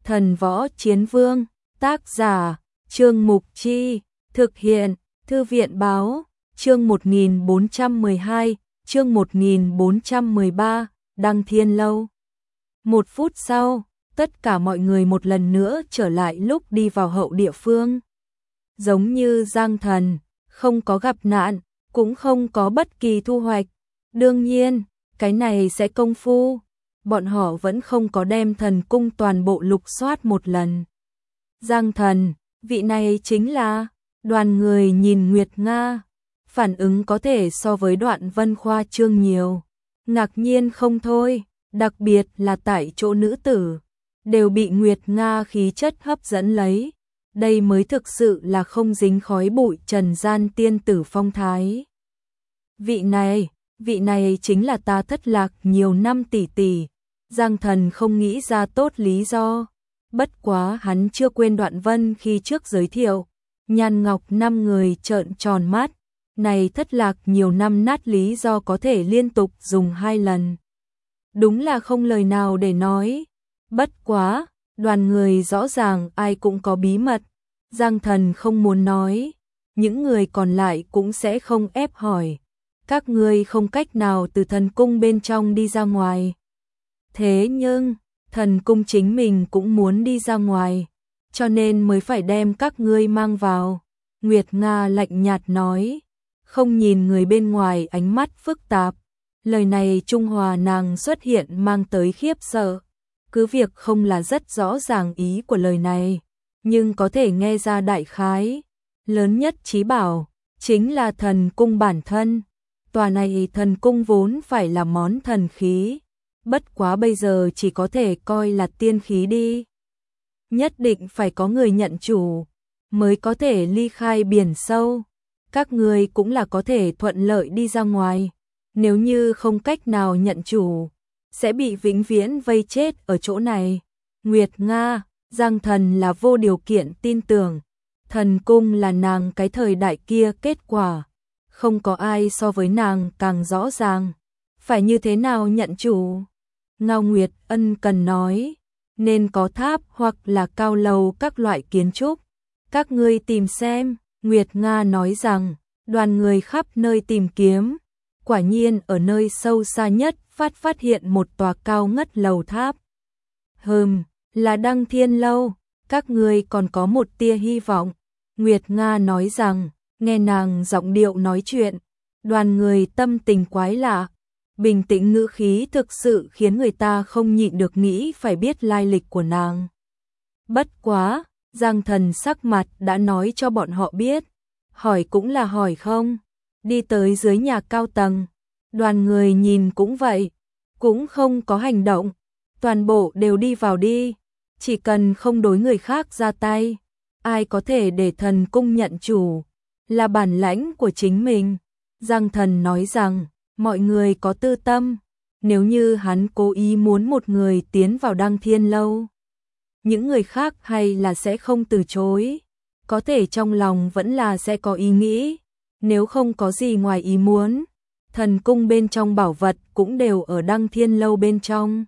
Thần Võ Chiến Vương, tác giả, Trương Mục Chi, thực hiện, Thư viện Báo, chương 1412, chương 1413, Đăng Thiên Lâu. 1 phút sau, tất cả mọi người một lần nữa trở lại lúc đi vào hậu địa phương. Giống như Giang Thần, không có gặp nạn, cũng không có bất kỳ thu hoạch. Đương nhiên, cái này sẽ công phu. Bọn họ vẫn không có đem thần cung toàn bộ lục soát một lần. Giang Thần, vị này chính là... Đoàn người nhìn Nguyệt Nga, phản ứng có thể so với Đoạn Vân khoa trương nhiều. Ngạc nhiên không thôi, đặc biệt là tại chỗ nữ tử, đều bị Nguyệt Nga khí chất hấp dẫn lấy. Đây mới thực sự là không dính khói bụi trần gian tiên tử phong thái. Vị này chính là ta thất lạc nhiều năm tỷ tỷ. Giang Thần không nghĩ ra tốt lý do. Bất quá hắn chưa quên Đoạn Vân khi trước giới thiệu. Nhan Ngọc 5 người trợn tròn mắt. Này thất lạc nhiều năm nát lý do có thể liên tục dùng 2 lần. Đúng là không lời nào để nói. Bất quá, đoàn người rõ ràng ai cũng có bí mật. Giang Thần không muốn nói. Những người còn lại cũng sẽ không ép hỏi. Các ngươi không cách nào từ thần cung bên trong đi ra ngoài. Thế nhưng, thần cung chính mình cũng muốn đi ra ngoài, cho nên mới phải đem các ngươi mang vào. Nguyệt Nga lạnh nhạt nói, không nhìn người bên ngoài ánh mắt phức tạp. Lời này trung hòa nàng xuất hiện mang tới khiếp sợ. Cứ việc không là rất rõ ràng ý của lời này, nhưng có thể nghe ra đại khái. Lớn nhất chí bảo, chính là thần cung bản thân. Tòa này thần cung vốn phải là món thần khí. Bất quá bây giờ chỉ có thể coi là tiên khí đi. Nhất định phải có người nhận chủ, mới có thể ly khai biển sâu. Các người cũng là có thể thuận lợi đi ra ngoài. Nếu như không cách nào nhận chủ, sẽ bị vĩnh viễn vây chết ở chỗ này. Nguyệt Nga, Giang Thần là vô điều kiện tin tưởng. Thần cung là nàng cái thời đại kia kết quả. Không có ai so với nàng càng rõ ràng. Phải như thế nào nhận chủ? Ngao Nguyệt ân cần nói, nên có tháp hoặc là cao lầu các loại kiến trúc. Các ngươi tìm xem. Nguyệt Nga nói rằng, đoàn người khắp nơi tìm kiếm. Quả nhiên ở nơi sâu xa nhất phát hiện một tòa cao ngất lầu tháp. Là Đăng Thiên Lâu. Các ngươi còn có một tia hy vọng. Nguyệt Nga nói rằng, nghe nàng giọng điệu nói chuyện, đoàn người tâm tình quái lạ. Bình tĩnh ngữ khí thực sự khiến người ta không nhịn được nghĩ phải biết lai lịch của nàng. Bất quá, Giang Thần sắc mặt đã nói cho bọn họ biết. Hỏi cũng là hỏi không. Đi tới dưới nhà cao tầng. Đoàn người nhìn cũng vậy. Cũng không có hành động. Toàn bộ đều đi vào đi. Chỉ cần không đối người khác ra tay. Ai có thể để thần cung nhận chủ. Là bản lãnh của chính mình. Giang Thần nói rằng, mọi người có tư tâm, nếu như hắn cố ý muốn một người tiến vào Đăng Thiên Lâu, những người khác hay là sẽ không từ chối, có thể trong lòng vẫn là sẽ có ý nghĩ, nếu không có gì ngoài ý muốn, thần cung bên trong bảo vật cũng đều ở Đăng Thiên Lâu bên trong.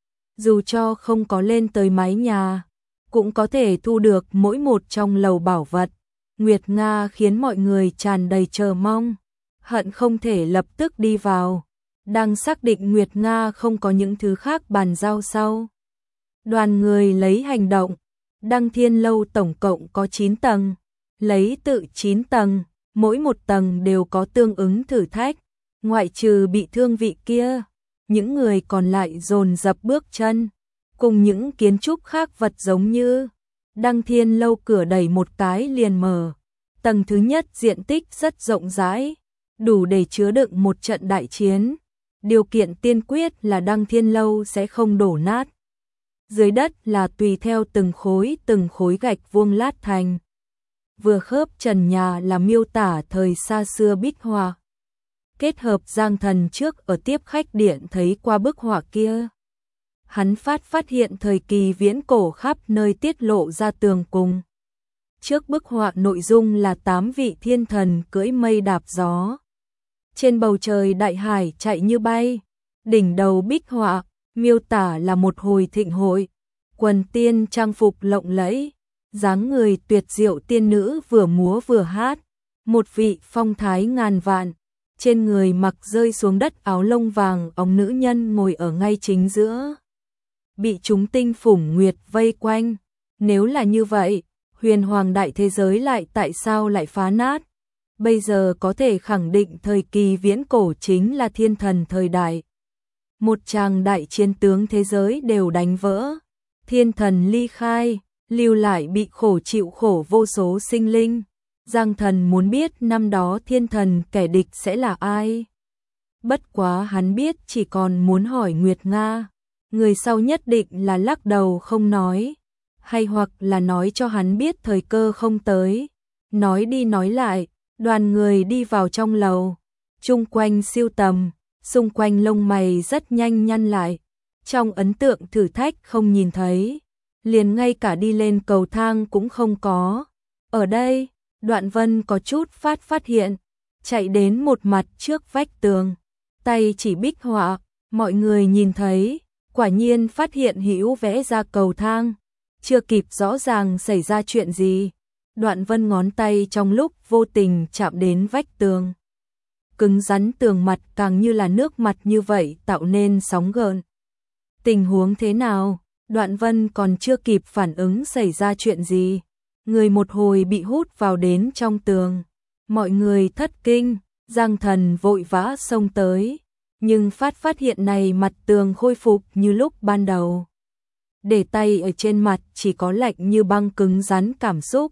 Dù cho không có lên tới mái nhà, cũng có thể thu được mỗi một trong lầu bảo vật. Nguyệt Nga khiến mọi người tràn đầy chờ mong. Hận không thể lập tức đi vào. Đang xác định Nguyệt Nga không có những thứ khác bàn giao sau. Đoàn người lấy hành động. Đăng Thiên Lâu tổng cộng có 9 tầng. Lấy tự 9 tầng, mỗi một tầng đều có tương ứng thử thách. Ngoại trừ bị thương vị kia, những người còn lại dồn dập bước chân. Cùng những kiến trúc khác vật giống như Đăng Thiên Lâu cửa đẩy một cái liền mở. Tầng thứ nhất diện tích rất rộng rãi, đủ để chứa đựng một trận đại chiến. Điều kiện tiên quyết là Đăng Thiên Lâu sẽ không đổ nát. Dưới đất là tùy theo từng khối gạch vuông lát thành. Vừa khớp trần nhà là miêu tả thời xa xưa bích họa. Kết hợp Giang Thần trước ở tiếp khách điện thấy qua bức họa kia. Hắn phát hiện thời kỳ viễn cổ khắp nơi tiết lộ ra tường cùng. Trước bức họa nội dung là 8 vị thiên thần cưỡi mây đạp gió. Trên bầu trời đại hải chạy như bay. Đỉnh đầu bích họa, miêu tả là một hồi thịnh hội. quần tiên trang phục lộng lẫy, dáng người tuyệt diệu tiên nữ vừa múa vừa hát, một vị phong thái ngàn vạn, trên người mặc rơi xuống đất áo lông vàng óng nữ nhân ngồi ở ngay chính giữa. Bị chúng tinh phủng nguyệt vây quanh, nếu là như vậy, huyền hoàng đại thế giới lại tại sao lại phá nát? Bây giờ có thể khẳng định thời kỳ viễn cổ chính là thiên thần thời đại. Một tràng đại chiến tướng thế giới đều đánh vỡ, thiên thần ly khai, lưu lại bị khổ chịu khổ vô số sinh linh. Giang Thần muốn biết năm đó thiên thần kẻ địch sẽ là ai. Bất quá hắn biết chỉ còn muốn hỏi Nguyệt Nga, người sau nhất định là lắc đầu không nói, hay hoặc là nói cho hắn biết thời cơ không tới. Nói đi nói lại, đoàn người đi vào trong lầu, chung quanh siêu tầm, xung quanh lông mày rất nhanh nhăn lại. Trong ấn tượng thử thách không nhìn thấy, liền ngay cả đi lên cầu thang cũng không có. Ở đây, Đoạn Vân có chút phát hiện, chạy đến một mặt trước vách tường, tay chỉ bích họa, mọi người nhìn thấy, quả nhiên phát hiện hữu vẽ ra cầu thang, chưa kịp rõ ràng xảy ra chuyện gì. Đoạn Vân ngón tay trong lúc vô tình chạm đến vách tường. Cứng rắn tường mặt càng như là nước mặt như vậy tạo nên sóng gợn. Tình huống thế nào? Đoạn Vân còn chưa kịp phản ứng xảy ra chuyện gì. Người một hồi bị hút vào đến trong tường. Mọi người thất kinh, Giang Thần vội vã xông tới. Nhưng phát hiện này mặt tường khôi phục như lúc ban đầu. Để tay ở trên mặt chỉ có lạnh như băng cứng rắn cảm xúc.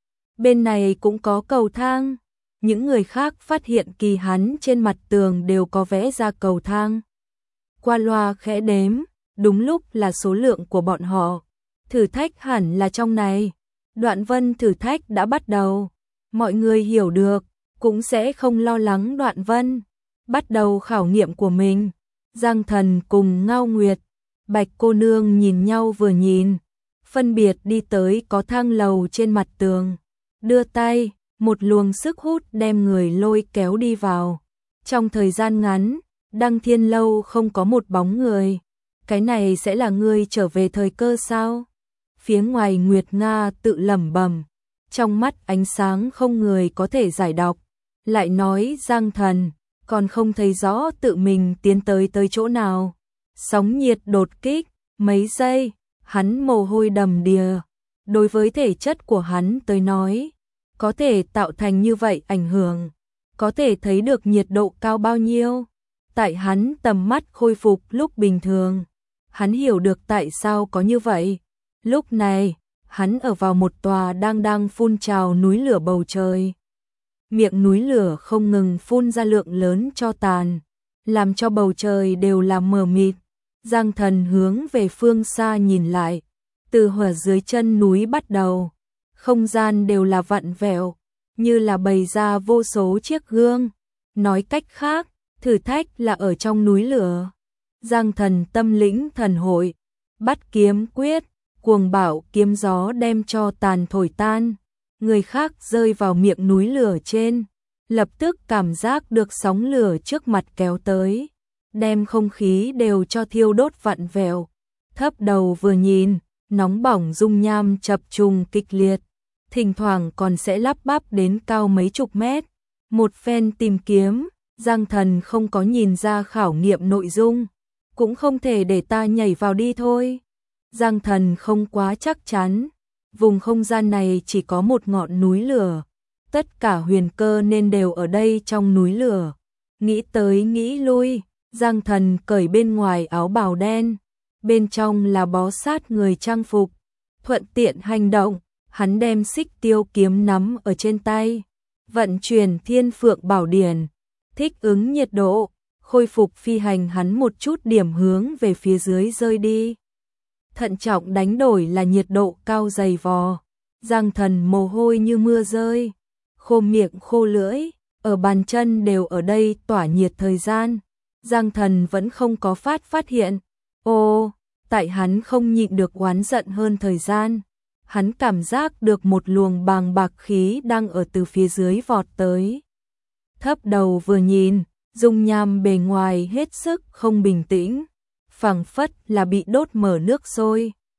Bên này cũng có cầu thang. Những người khác phát hiện kỳ hắn trên mặt tường đều có vẽ ra cầu thang. Qua loa khẽ đếm, đúng lúc là số lượng của bọn họ. Thử thách hẳn là trong này. Đoạn Vân thử thách đã bắt đầu. Mọi người hiểu được, cũng sẽ không lo lắng Đoạn Vân. Bắt đầu khảo nghiệm của mình. Giang Thần cùng Ngao Nguyệt, Bạch cô nương nhìn nhau vừa nhìn. Phân biệt đi tới có thang lầu trên mặt tường. Đưa tay, một luồng sức hút đem người lôi kéo đi vào. Trong thời gian ngắn, Đăng Thiên Lâu không có một bóng người. Cái này sẽ là ngươi trở về thời cơ sao? Phía ngoài Nguyệt Nga tự lẩm bẩm, trong mắt ánh sáng không người có thể giải đọc. Lại nói Giang Thần, còn không thấy rõ tự mình tiến tới chỗ nào. Sóng nhiệt đột kích, mấy giây, hắn mồ hôi đầm đìa. Đối với thể chất của hắn tới nói, có thể tạo thành như vậy ảnh hưởng, có thể thấy được nhiệt độ cao bao nhiêu. Tại hắn tầm mắt khôi phục lúc bình thường, hắn hiểu được tại sao có như vậy. Lúc này, hắn ở vào một tòa đang phun trào núi lửa bầu trời. Miệng núi lửa không ngừng phun ra lượng lớn tro tàn, làm cho bầu trời đều là mờ mịt. Giang Thần hướng về phương xa nhìn lại, từ hỏa dưới chân núi bắt đầu, không gian đều là vặn vẹo, như là bày ra vô số chiếc gương. Nói cách khác, thử thách là ở trong núi lửa. Giang Thần tâm lĩnh thần hội, bắt kiếm quyết, cuồng bạo kiếm gió đem cho tàn thổi tan. Người khác rơi vào miệng núi lửa trên, lập tức cảm giác được sóng lửa trước mặt kéo tới, đem không khí đều cho thiêu đốt vặn vẹo. Thấp đầu vừa nhìn, nóng bỏng dung nham chập trùng kịch liệt, thỉnh thoảng còn sẽ lắp bắp đến cao mấy chục mét. Một phen tìm kiếm, Giang Thần không có nhìn ra khảo nghiệm nội dung, cũng không thể để ta nhảy vào đi thôi. Giang Thần không quá chắc chắn, vùng không gian này chỉ có một ngọn núi lửa, tất cả huyền cơ nên đều ở đây trong núi lửa. Nghĩ tới nghĩ lui, Giang Thần cởi bên ngoài áo bào đen, bên trong là bó sát người trang phục. Thuận tiện hành động, hắn đem xích tiêu kiếm nắm ở trên tay, vận chuyển Thiên Phượng Bảo Điển, thích ứng nhiệt độ, khôi phục phi hành. Hắn một chút điểm hướng về phía dưới rơi đi. Thận trọng đánh đổi là nhiệt độ cao dày vò. Giang Thần mồ hôi như mưa rơi, khô miệng khô lưỡi, ở bàn chân đều ở đây tỏa nhiệt thời gian. Giang Thần vẫn không có phát hiện. Ô, tại hắn không nhịn được oán giận hơn thời gian. Hắn cảm giác được một luồng bàng bạc khí đang ở từ phía dưới vọt tới. Thấp đầu vừa nhìn, dung nham bề ngoài hết sức không bình tĩnh, phảng phất là bị đốt mở nước sôi.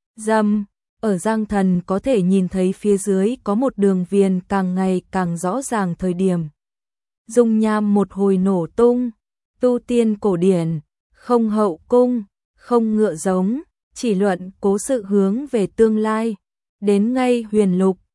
Dâm, ở Giang Thần có thể nhìn thấy phía dưới có một đường viền càng ngày càng rõ ràng thời điểm. Dung nham một hồi nổ tung, tu tiên cổ điển, không hậu cung, không ngựa giống, chỉ luận cố sự hướng về tương lai. Đến ngay huyền lục,